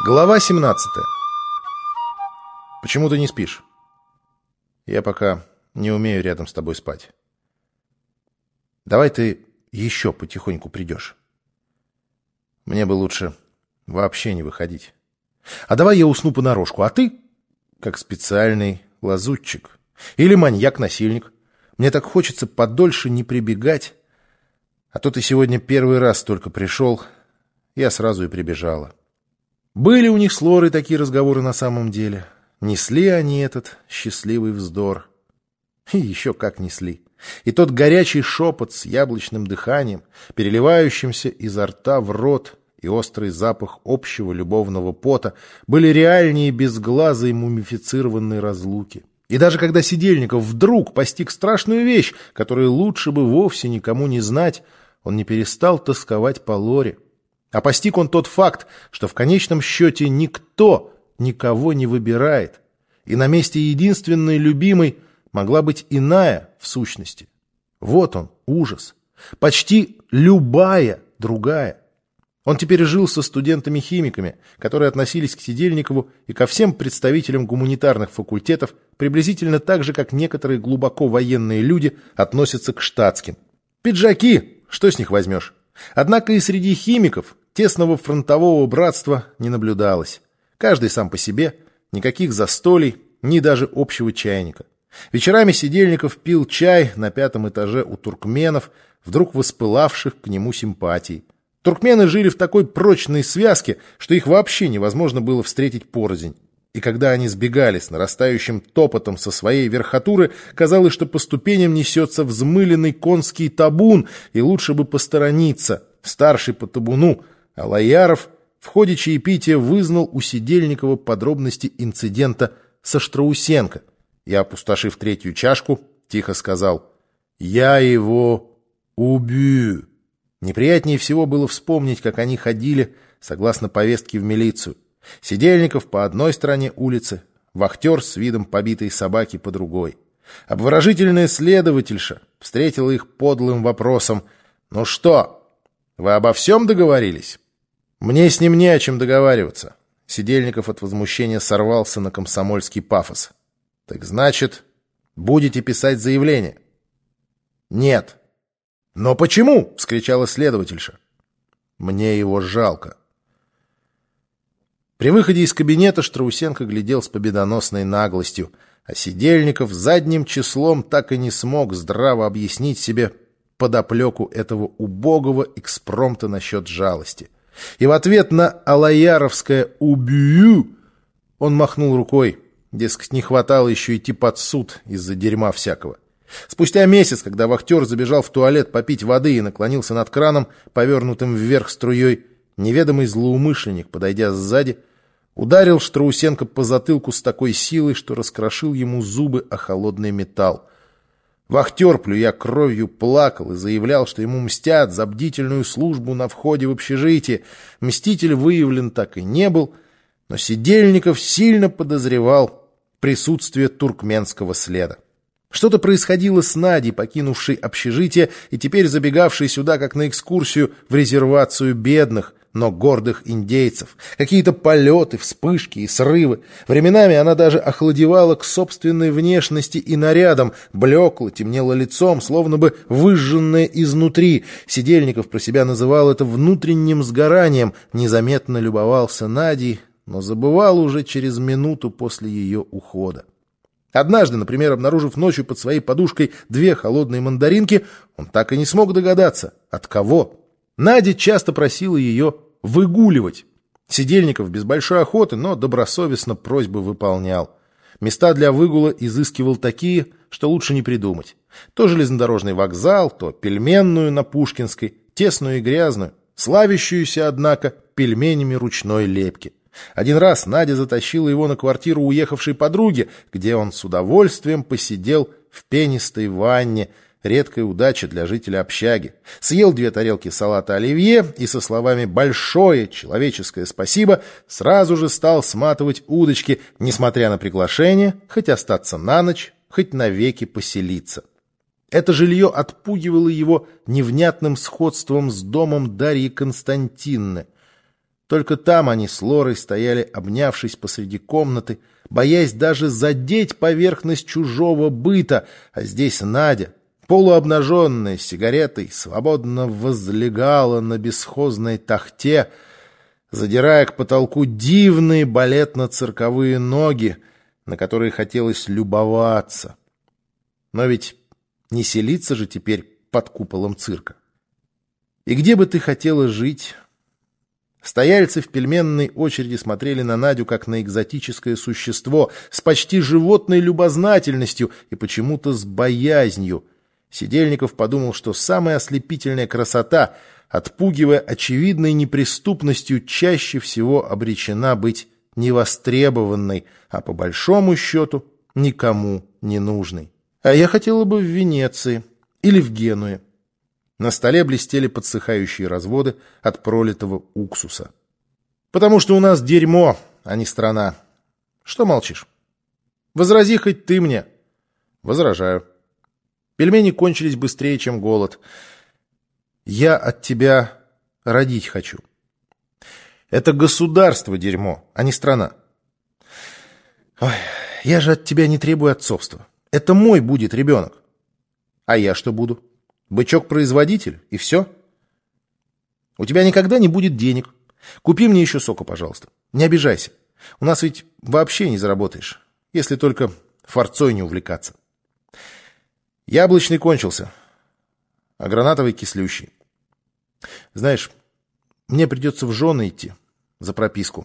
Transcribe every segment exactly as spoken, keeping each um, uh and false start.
Глава семнадцатая. Почему ты не спишь? Я пока не умею рядом с тобой спать. Давай ты еще потихоньку придешь. Мне бы лучше вообще не выходить. А давай я усну понарошку, а ты как специальный лазутчик или маньяк-насильник. Мне так хочется подольше не прибегать. А то ты сегодня первый раз только пришел, я сразу и прибежала. Были у них с Лорой такие разговоры на самом деле. Несли они этот счастливый вздор. И еще как несли. И тот горячий шепот с яблочным дыханием, переливающимся изо рта в рот, и острый запах общего любовного пота были реальнее безглазой мумифицированной разлуки. И даже когда Сидельников вдруг постиг страшную вещь, которую лучше бы вовсе никому не знать, он не перестал тосковать по Лоре. А постиг он тот факт, что в конечном счете никто никого не выбирает, и на месте единственной любимой могла быть иная в сущности. Вот он, ужас. Почти любая другая. Он теперь жил со студентами-химиками, которые относились к Сидельникову и ко всем представителям гуманитарных факультетов приблизительно так же, как некоторые глубоко военные люди относятся к штатским. Пиджаки, что с них возьмешь? Однако и среди химиков тесного фронтового братства не наблюдалось. Каждый сам по себе, никаких застолий, ни даже общего чайника. Вечерами Сидельников пил чай на пятом этаже у туркменов, вдруг воспылавших к нему симпатией. Туркмены жили в такой прочной связке, что их вообще невозможно было встретить порознь. И когда они сбегали с нарастающим топотом со своей верхотуры, казалось, что по ступеням несется взмыленный конский табун, и лучше бы посторониться. Старший по табуну, Алаяров, в ходе чаепития вызнал у Сидельникова подробности инцидента со Штраусенко и, опустошив третью чашку, тихо сказал: «Я его убью». Неприятнее всего было вспомнить, как они ходили, согласно повестке, в милицию. Сидельников по одной стороне улицы, вахтер с видом побитой собаки по другой. Обворожительная следовательша встретила их подлым вопросом: «Ну что, вы обо всем договорились?» «Мне с ним не о чем договариваться». Сидельников от возмущения сорвался на комсомольский пафос. «Так значит, будете писать заявление?» «Нет». «Но почему?» — вскричала следовательша. «Мне его жалко». При выходе из кабинета Штраусенко глядел с победоносной наглостью, а Сидельников задним числом так и не смог здраво объяснить себе подоплеку этого убогого экспромта насчет жалости. И в ответ на алаяровское «убью» он махнул рукой, дескать, не хватало еще идти под суд из-за дерьма всякого. Спустя месяц, когда вахтер забежал в туалет попить воды и наклонился над краном, повернутым вверх струей, неведомый злоумышленник, подойдя сзади, ударил Штраусенко по затылку с такой силой, что раскрошил ему зубы о холодный металл. Вахтер, плюя кровью, плакал и заявлял, что ему мстят за бдительную службу на входе в общежитие. Мститель выявлен так и не был, но Сидельников сильно подозревал присутствие туркменского следа. Что-то происходило с Надей, покинувшей общежитие и теперь забегавшей сюда как на экскурсию в резервацию бедных, но гордых индейцев. Какие-то полеты, вспышки и срывы. Временами она даже охладевала к собственной внешности и нарядам, блекла, темнела лицом, словно бы выжженная изнутри. Сидельников про себя называл это внутренним сгоранием, незаметно любовался Надей, но забывал уже через минуту после ее ухода. Однажды, например, обнаружив ночью под своей подушкой две холодные мандаринки, он так и не смог догадаться, от кого. Надя часто просила ее выгуливать. Сидельников без большой охоты, но добросовестно просьбы выполнял. Места для выгула изыскивал такие, что лучше не придумать. То железнодорожный вокзал, то пельменную на Пушкинской, тесную и грязную, славящуюся, однако, пельменями ручной лепки. Один раз Надя затащила его на квартиру уехавшей подруги, где он с удовольствием посидел в пенистой ванне, редкая удача для жителя общаги. Съел две тарелки салата оливье и со словами «большое человеческое спасибо» сразу же стал сматывать удочки, несмотря на приглашение, хоть остаться на ночь, хоть навеки поселиться. Это жилье отпугивало его невнятным сходством с домом Дарьи Константиновны. Только там они с Лорой стояли, обнявшись посреди комнаты, боясь даже задеть поверхность чужого быта, а здесь Надя, полуобнаженная, с сигаретой, свободно возлегала на бесхозной тахте, задирая к потолку дивные балетно-цирковые ноги, на которые хотелось любоваться. Но ведь не селиться же теперь под куполом цирка. И где бы ты хотела жить? Стояльцы в пельменной очереди смотрели на Надю как на экзотическое существо с почти животной любознательностью и почему-то с боязнью. Сидельников подумал, что самая ослепительная красота, отпугивая очевидной неприступностью, чаще всего обречена быть невостребованной, а по большому счету никому не нужной. А я хотела бы в Венеции или в Генуе. На столе блестели подсыхающие разводы от пролитого уксуса. Потому что у нас дерьмо, а не страна. Что молчишь? Возрази хоть ты мне. Возражаю. Пельмени кончились быстрее, чем голод. Я от тебя родить хочу. Это государство дерьмо, а не страна. Ой, я же от тебя не требую отцовства. Это мой будет ребенок. А я что буду? Бычок-производитель, и все? У тебя никогда не будет денег. Купи мне еще сока, пожалуйста. Не обижайся. У нас ведь вообще не заработаешь, если только форцой не увлекаться. Яблочный кончился, а гранатовый кислющий. Знаешь, мне придется в жены идти за прописку.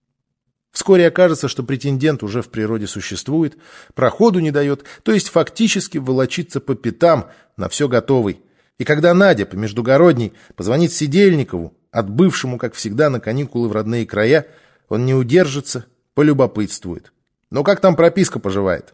Вскоре окажется, что претендент уже в природе существует, проходу не дает, то есть фактически волочится по пятам, на все готовый. И когда Надя по междугородней позвонит Сидельникову, отбывшему, как всегда, на каникулы в родные края, он не удержится, полюбопытствует. Но как там прописка поживает?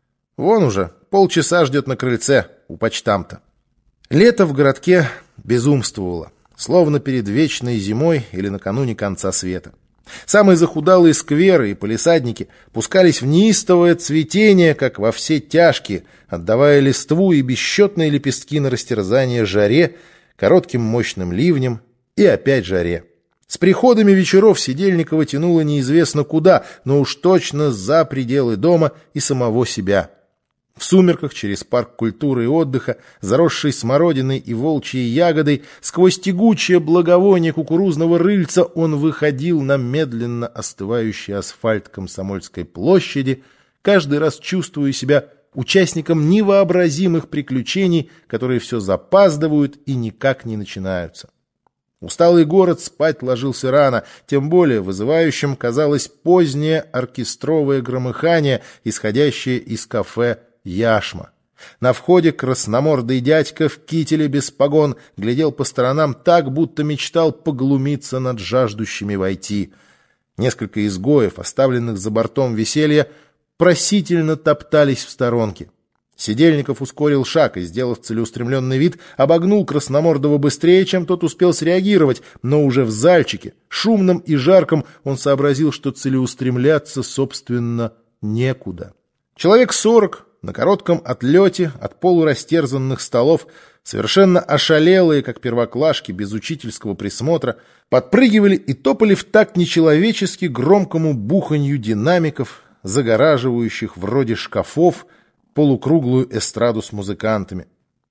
Вон уже полчаса ждет на крыльце у почтамта. Лето в городке безумствовало, словно перед вечной зимой или накануне конца света. Самые захудалые скверы и палисадники пускались в неистовое цветение, как во все тяжкие, отдавая листву и бесчетные лепестки на растерзание жаре, коротким мощным ливнем и опять жаре. С приходами вечеров Сидельникова тянуло неизвестно куда, но уж точно за пределы дома и самого себя. В сумерках через парк культуры и отдыха, заросший смородиной и волчьей ягодой, сквозь тягучее благовоние кукурузного рыльца он выходил на медленно остывающий асфальт Комсомольской площади, каждый раз чувствуя себя участником невообразимых приключений, которые все запаздывают и никак не начинаются. Усталый город спать ложился рано, тем более вызывающим казалось позднее оркестровое громыхание, исходящее из кафе «Яшма». На входе красномордый дядька в кителе без погон глядел по сторонам так, будто мечтал поглумиться над жаждущими войти. Несколько изгоев, оставленных за бортом веселья, просительно топтались в сторонке. Сидельников ускорил шаг и, сделав целеустремленный вид, обогнул Красномордова быстрее, чем тот успел среагировать, но уже в зальчике, шумном и жарком, он сообразил, что целеустремляться, собственно, некуда. Человек сорок на коротком отлете от полурастерзанных столов, совершенно ошалелые, как первоклашки, без учительского присмотра, подпрыгивали и топали в такт нечеловечески громкому буханью динамиков, загораживающих вроде шкафов полукруглую эстраду с музыкантами.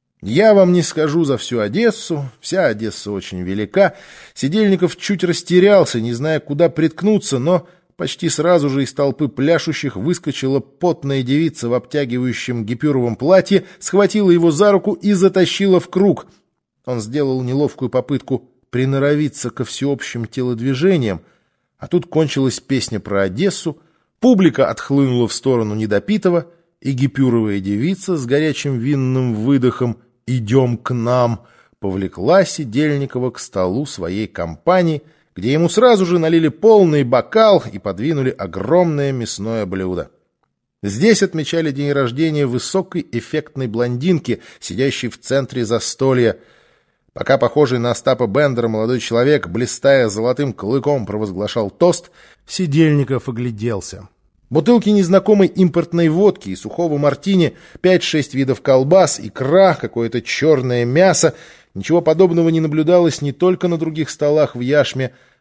Я вам не скажу за всю Одессу, вся Одесса очень велика. Сидельников чуть растерялся, не зная, куда приткнуться, но почти сразу же из толпы пляшущих выскочила потная девица в обтягивающем гипюровом платье, схватила его за руку и затащила в круг. Он сделал неловкую попытку приноровиться ко всеобщим телодвижениям, а тут кончилась песня про Одессу, публика отхлынула в сторону недопитого, и гипюровая девица с горячим винным выдохом «Идем к нам» повлекла Сидельникова к столу своей компании, где ему сразу же налили полный бокал и подвинули огромное мясное блюдо. Здесь отмечали день рождения высокой эффектной блондинки, сидящей в центре застолья. Пока похожий на Остапа Бендера молодой человек, блистая золотым клыком, провозглашал тост, Сидельников огляделся. Бутылки незнакомой импортной водки и сухого мартини, пять-шесть видов колбас, икра, какое-то черное мясо. Ничего подобного не наблюдалось не только на других столах в Яшме,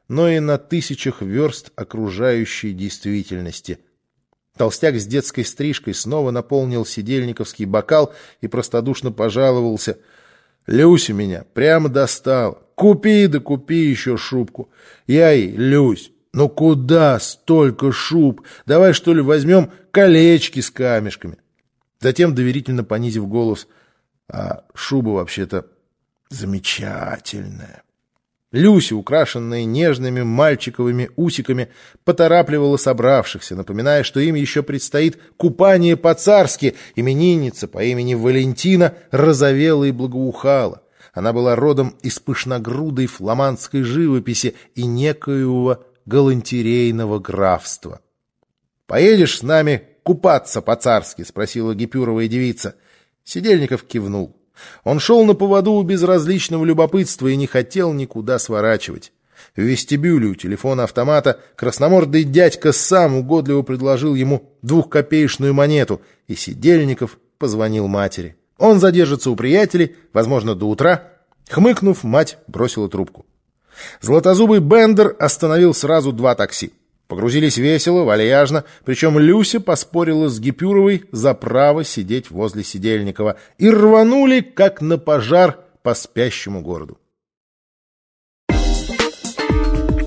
но и на тысячах верст окружающей действительности. Толстяк с детской стрижкой снова наполнил сидельниковский бокал и простодушно пожаловался: «Люся меня прямо достала. Купи да купи еще шубку». Я ей: «Люсь, ну куда столько шуб? Давай, что ли, возьмем колечки с камешками». Затем, доверительно понизив голос: «А шуба вообще-то замечательная». Люся, украшенная нежными мальчиковыми усиками, поторапливала собравшихся, напоминая, что им еще предстоит купание по-царски. Именинница по имени Валентина розовела и благоухала. Она была родом из пышногрудой фламандской живописи и некоего галантерейного графства. «Поедешь с нами купаться по-царски?» — спросила гипюровая девица. Сидельников кивнул. Он шел на поводу у безразличного любопытства и не хотел никуда сворачивать. В вестибюле у телефона-автомата красномордый дядька сам угодливо предложил ему двухкопеечную монету, и Сидельников позвонил матери. Он задержится у приятелей, возможно, до утра. Хмыкнув, мать бросила трубку. Златозубый Бендер остановил сразу два такси. Погрузились весело, вальяжно, причем Люся поспорила с Гипюровой за право сидеть возле Сидельникова и рванули, как на пожар, по спящему городу.